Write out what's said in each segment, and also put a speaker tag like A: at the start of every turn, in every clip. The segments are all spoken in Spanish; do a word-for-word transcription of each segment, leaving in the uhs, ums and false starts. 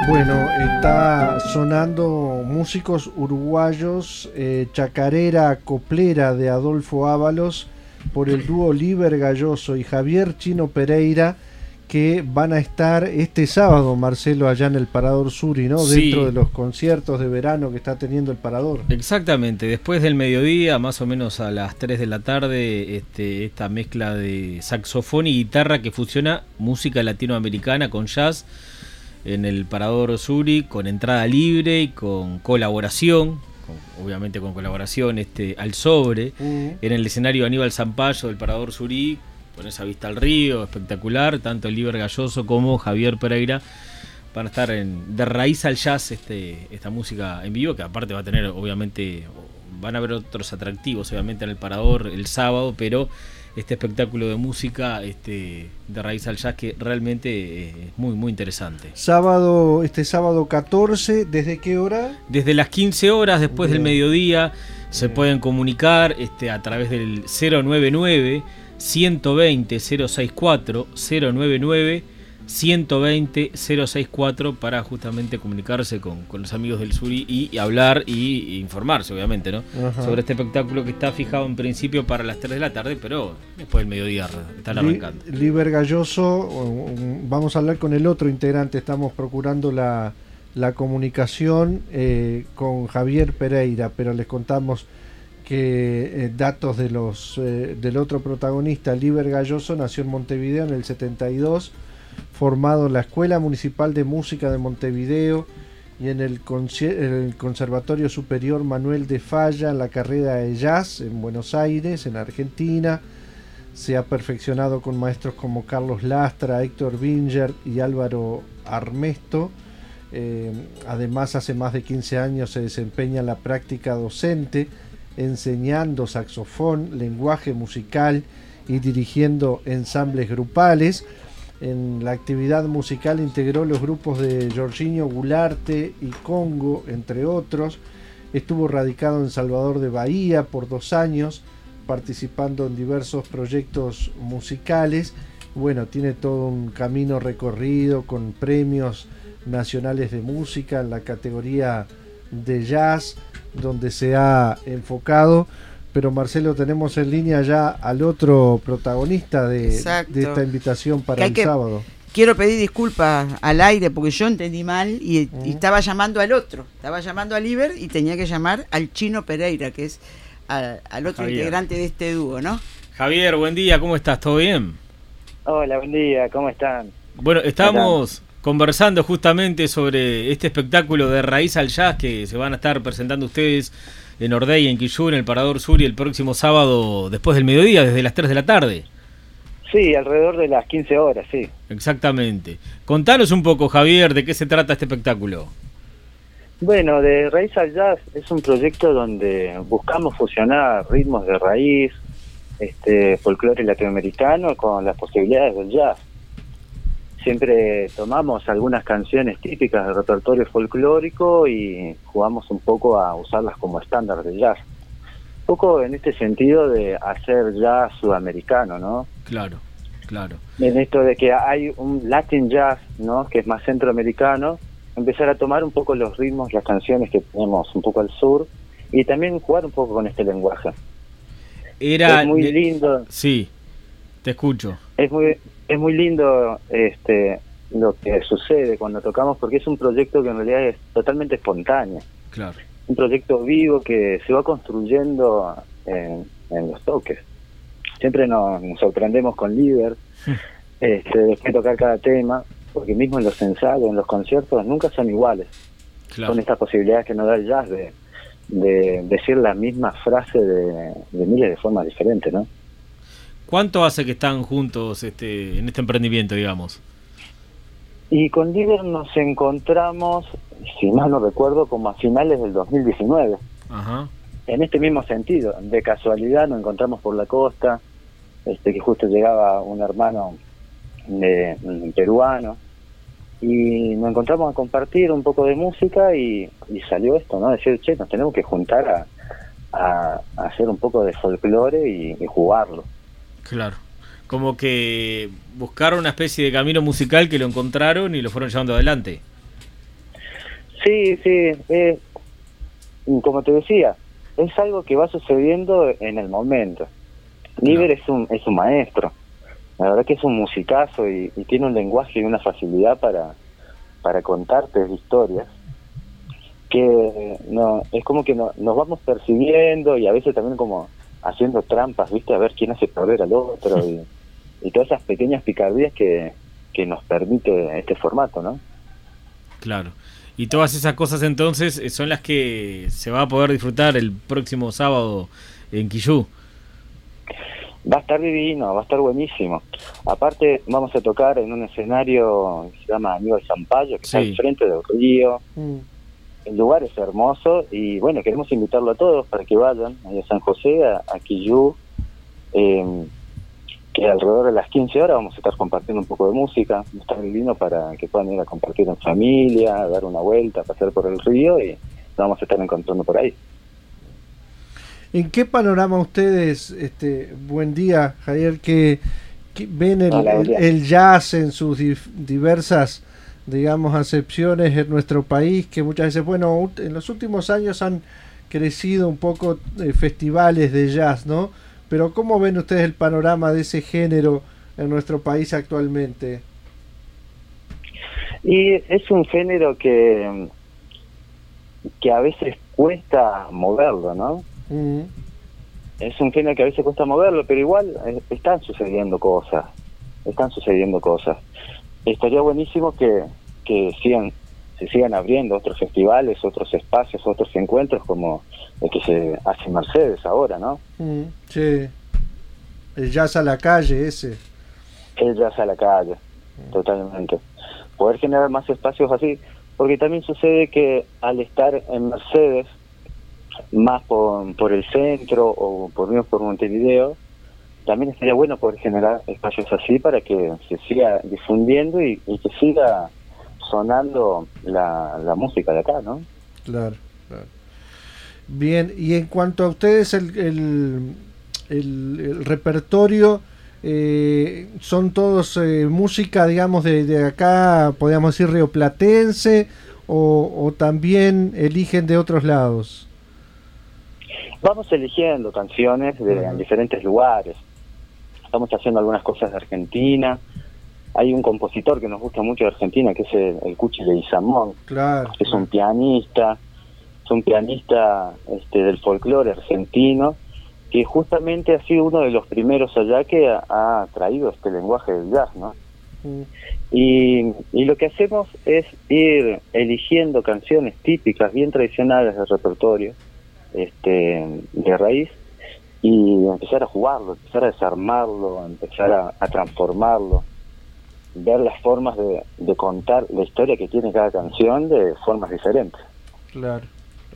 A: Bueno, está sonando músicos uruguayos, eh, Chacarera Coplera de Adolfo Ábalos, por el dúo Liber Galloso y Javier Chino Pereira, que van a estar este sábado, Marcelo, allá en el Parador Suri, ¿no?
B: Sí.
A: Dentro de los conciertos de verano que está teniendo el Parador.
B: Exactamente, después del mediodía, más o menos a las tres de la tarde, este, esta mezcla de saxofón y guitarra que fusiona música latinoamericana con jazz en el Parador Suri, con entrada libre y con colaboración, con, obviamente con colaboración este, al sobre,
A: Uh.
B: en el escenario Aníbal Zampayo del Parador Suri, con esa vista al río, espectacular. Tanto el Liber Galloso como Javier Pereira van a estar en, de raíz al jazz, este, esta música en vivo, que aparte va a tener, obviamente, van a haber otros atractivos, obviamente, en el Parador el sábado, pero este espectáculo de música este, de raíz al jazz que realmente es muy, muy interesante.
A: Sábado, este sábado catorce, ¿desde qué hora?
B: Desde las quince horas, después
A: Bien.
B: del mediodía, se
A: Bien.
B: pueden comunicar este, a través del cero noventa y nueve, ciento veinte, cero sesenta y cuatro, cero noventa y nueve, ciento veinte, cero sesenta y cuatro, para justamente comunicarse con, con los amigos del Suri y, y hablar y, y informarse, obviamente, ¿no?
A: Ajá.
B: Sobre este espectáculo que está fijado en principio para las tres de la tarde, pero después del mediodía están
A: Li-
B: arrancando.
A: Liber Galloso, um, vamos a hablar con el otro integrante, estamos procurando la, la comunicación eh, con Javier Pereira, pero les contamos que eh, datos de los eh, del otro protagonista. Liber Galloso nació en Montevideo en el setenta y dos, formado en la Escuela Municipal de Música de Montevideo y en el, conci- en el Conservatorio Superior Manuel de Falla, en la carrera de jazz en Buenos Aires, en Argentina. Se ha perfeccionado con maestros como Carlos Lastra, Héctor Binger y Álvaro Armesto. Eh, además, hace más de quince años se desempeña en la práctica docente, enseñando saxofón, lenguaje musical y dirigiendo ensambles grupales. En la actividad musical integró los grupos de Jorginho Goularte y Congo, entre otros. Estuvo radicado en Salvador de Bahía por dos años, participando en diversos proyectos musicales. Bueno, tiene todo un camino recorrido con premios nacionales de música en la categoría de jazz, donde se ha enfocado. Pero Marcelo, tenemos en línea ya al otro protagonista de, de esta invitación para el
C: que,
A: sábado.
C: Quiero pedir disculpas al aire porque yo entendí mal y,
A: Uh-huh.
C: y estaba llamando al otro, estaba llamando a Liber y tenía que llamar al Chino Pereira, que es a, al otro
B: Javier.
C: integrante de este dúo, ¿no?
B: Javier, buen día, ¿cómo estás? ¿Todo bien?
D: Hola, buen día, ¿cómo están?
B: Bueno, estamos conversando justamente sobre este espectáculo de raíz al jazz que se van a estar presentando ustedes en Ordey, en Quillú, en el Parador Suri, el próximo sábado después del mediodía, desde las tres de la tarde.
D: Sí, alrededor de las quince horas, sí.
B: Exactamente. Contanos un poco, Javier, de qué se trata este espectáculo.
D: Bueno, de Raíz al Jazz es un proyecto donde buscamos fusionar ritmos de raíz, este, folclore latinoamericano con las posibilidades del jazz. Siempre tomamos algunas canciones típicas del repertorio folclórico y jugamos un poco a usarlas como estándar de jazz. Un poco en este sentido de hacer jazz sudamericano, ¿no?
B: Claro, claro.
D: En esto de que hay un Latin jazz, ¿no? Que es más centroamericano, empezar a tomar un poco los ritmos, las canciones que tenemos un poco al sur y también jugar un poco con este lenguaje.
B: Era
D: es muy lindo.
B: Sí, te escucho.
D: Es muy es muy lindo este lo que sucede cuando tocamos, porque es un proyecto que en realidad es totalmente espontáneo.
B: Claro.
D: Un proyecto vivo que se va construyendo en, en los toques. Siempre nos, nos sorprendemos con Liber, este, después de tocar cada tema, porque mismo en los ensayos, en los conciertos, nunca son iguales.
B: Claro.
D: Con estas posibilidades que nos da el jazz de, de decir la misma frase de, de miles de formas diferentes, ¿no?
B: ¿Cuánto hace que están juntos este, en este emprendimiento, digamos?
D: Y con Liber nos encontramos, si mal no recuerdo, como a finales del dos mil diecinueve.
B: Ajá.
D: En este mismo sentido, de casualidad nos encontramos por la costa, este que justo llegaba un hermano de, un peruano, y nos encontramos a compartir un poco de música y, y salió esto, ¿no? Decir, che, nos tenemos que juntar a, a, a hacer un poco de folclore y, y jugarlo.
B: Claro. Como que buscaron una especie de camino musical que lo encontraron y lo fueron llevando adelante.
D: Sí, sí, eh, como te decía, es algo que va sucediendo en el momento. Líber es un es un maestro, la verdad que es un musicazo y, y tiene un lenguaje y una facilidad para, para contarte historias que no es como que no, nos vamos persiguiendo y a veces también como haciendo trampas, ¿viste? A ver quién hace perder al otro y, y todas esas pequeñas picardías que, que nos permite este formato, ¿no?
B: Claro. Y todas esas cosas entonces son las que se va a poder disfrutar el próximo sábado en Quillú.
D: Va a estar divino, va a estar buenísimo. Aparte vamos a tocar en un escenario que se llama Aníbal Zampayo, que
B: Sí.
D: está al frente del río.
A: Mm.
D: El lugar es hermoso y bueno, queremos invitarlo a todos para que vayan ahí a San José, a, a Quillú, eh, que alrededor de las quince horas vamos a estar compartiendo un poco de música. Va a estar divino para que puedan ir a compartir en familia, dar una vuelta, pasar por el río y nos vamos a estar encontrando por ahí.
A: ¿En qué panorama ustedes, este, buen día, Javier, que, que ven el,
D: Hola, buen
A: el,
D: día.
A: el jazz en sus dif- diversas, digamos, acepciones en nuestro país, que muchas veces, bueno, ut- en los últimos años han crecido un poco eh, festivales de jazz, ¿no? Pero ¿cómo ven ustedes el panorama de ese género en nuestro país actualmente?
D: Y es un género que, que a veces cuesta moverlo, ¿no?
A: Mm,
D: Es un género que a veces cuesta moverlo, pero igual eh, están sucediendo cosas, están sucediendo cosas. Estaría buenísimo que, que sigan, se sigan abriendo otros festivales, otros espacios, otros encuentros como el que se hace en Mercedes ahora, ¿no?
A: mm, sí. El jazz a la calle ese.
D: El jazz a la calle, totalmente. Poder generar más espacios así, porque también sucede que al estar en Mercedes, más por, por el centro o por menos por Montevideo, también estaría bueno poder generar espacios así para que se siga difundiendo y, y que siga sonando la, la música de acá, ¿no?
A: Claro, claro. Bien, y en cuanto a ustedes, el, el, el, el repertorio, eh, son todos eh, música, digamos, de, de acá, podríamos decir, rioplatense, o, o también eligen de otros lados.
D: Vamos eligiendo canciones de
A: Ujú.
D: en diferentes lugares. Estamos haciendo algunas cosas de Argentina. Hay un compositor que nos gusta mucho de Argentina, que es el, el Cuchi Leguizamón,
A: Claro.
D: que es un pianista, es un pianista este, del folclore argentino, que justamente ha sido uno de los primeros allá que ha, ha traído este lenguaje del jazz, ¿no?
A: Mm,
D: Y, y lo que hacemos es ir eligiendo canciones típicas, bien tradicionales del repertorio, este, de raíz, y empezar a jugarlo, empezar a desarmarlo, empezar a, a transformarlo, ver las formas de, de contar la historia que tiene cada canción de formas diferentes.
A: claro.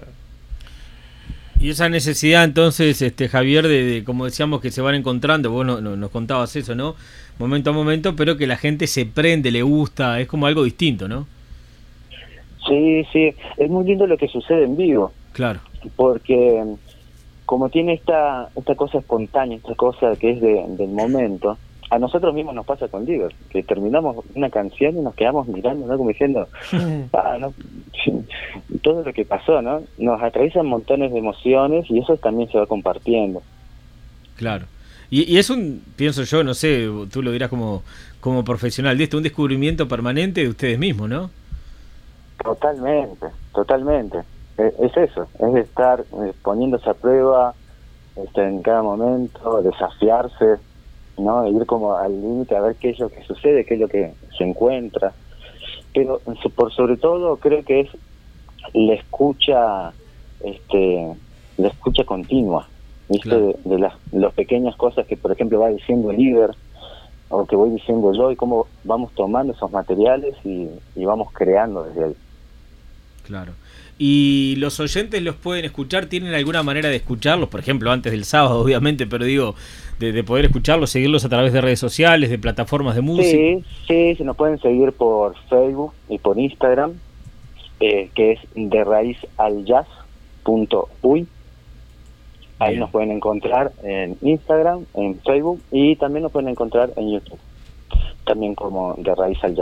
B: Y esa necesidad entonces, este Javier, de, de como decíamos, que se van encontrando, vos no, no- nos contabas eso, ¿no? Momento a momento, pero que la gente se prende, le gusta, es como algo distinto, ¿no?
D: Sí, sí, es muy lindo lo que sucede en vivo,
B: Claro,
D: porque como tiene esta esta cosa espontánea, esta cosa que es de, del momento, a nosotros mismos nos pasa con Líber, que terminamos una canción y nos quedamos mirando, ¿no? Como diciendo, ah, no, todo lo que pasó, ¿no? Nos atraviesan montones de emociones y eso también se va compartiendo.
B: claro. Y, y es un, pienso yo, no sé, tú lo dirás como, como profesional de esto, un descubrimiento permanente de ustedes mismos, ¿no?
D: Totalmente, totalmente. Es, es eso, es estar eh, poniéndose a prueba este, en cada momento, desafiarse, ¿no? E ir como al límite a ver qué es lo que sucede, qué es lo que se encuentra. Pero so- por sobre todo creo que es la escucha, este, la escucha continua, ¿viste?
B: Claro.
D: De, de las, las pequeñas cosas que, por ejemplo, va diciendo el líder o que voy diciendo yo y cómo vamos tomando esos materiales y, y vamos creando desde ahí.
B: Claro. ¿Y los oyentes los pueden escuchar? ¿Tienen alguna manera de escucharlos? Por ejemplo, antes del sábado, obviamente, pero digo, de, de poder escucharlos, seguirlos a través de redes sociales, de plataformas de música.
D: Sí, sí, se nos pueden seguir por Facebook y por Instagram, eh, que es de raíz al jazz punto uy. Ahí
B: Bien.
D: nos pueden encontrar en Instagram, en Facebook y también nos pueden encontrar en YouTube, también como de raíz al jazz.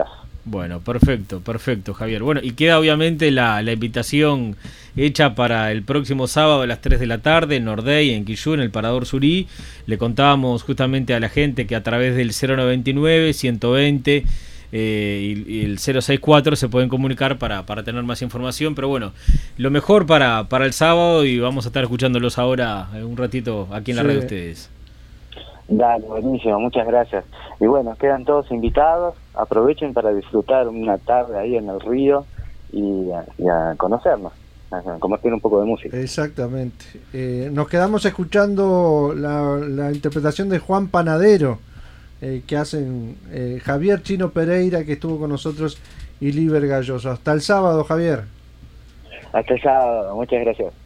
B: Bueno, perfecto, perfecto, Javier. Bueno, y queda obviamente la, la invitación hecha para el próximo sábado a las tres de la tarde en Nordey, en Quillú, en el Parador Surí. Le contábamos justamente a la gente que a través del cero noventa y nueve, ciento veinte eh, y, y el cero sesenta y cuatro se pueden comunicar para, para tener más información. Pero bueno, lo mejor para, para el sábado, y vamos a estar escuchándolos ahora un ratito aquí en la
A: Sí.
B: red de ustedes.
D: Dale, buenísimo, muchas gracias. Y bueno, quedan todos invitados, aprovechen para disfrutar una tarde ahí en el río y a, y a conocernos, a compartir un poco de música.
A: Exactamente. Eh, nos quedamos escuchando la, la interpretación de Juan Panadero, eh, que hacen eh, Javier Chino Pereira, que estuvo con nosotros, y Liber Galloso. Hasta el sábado, Javier.
D: Hasta el sábado, muchas gracias.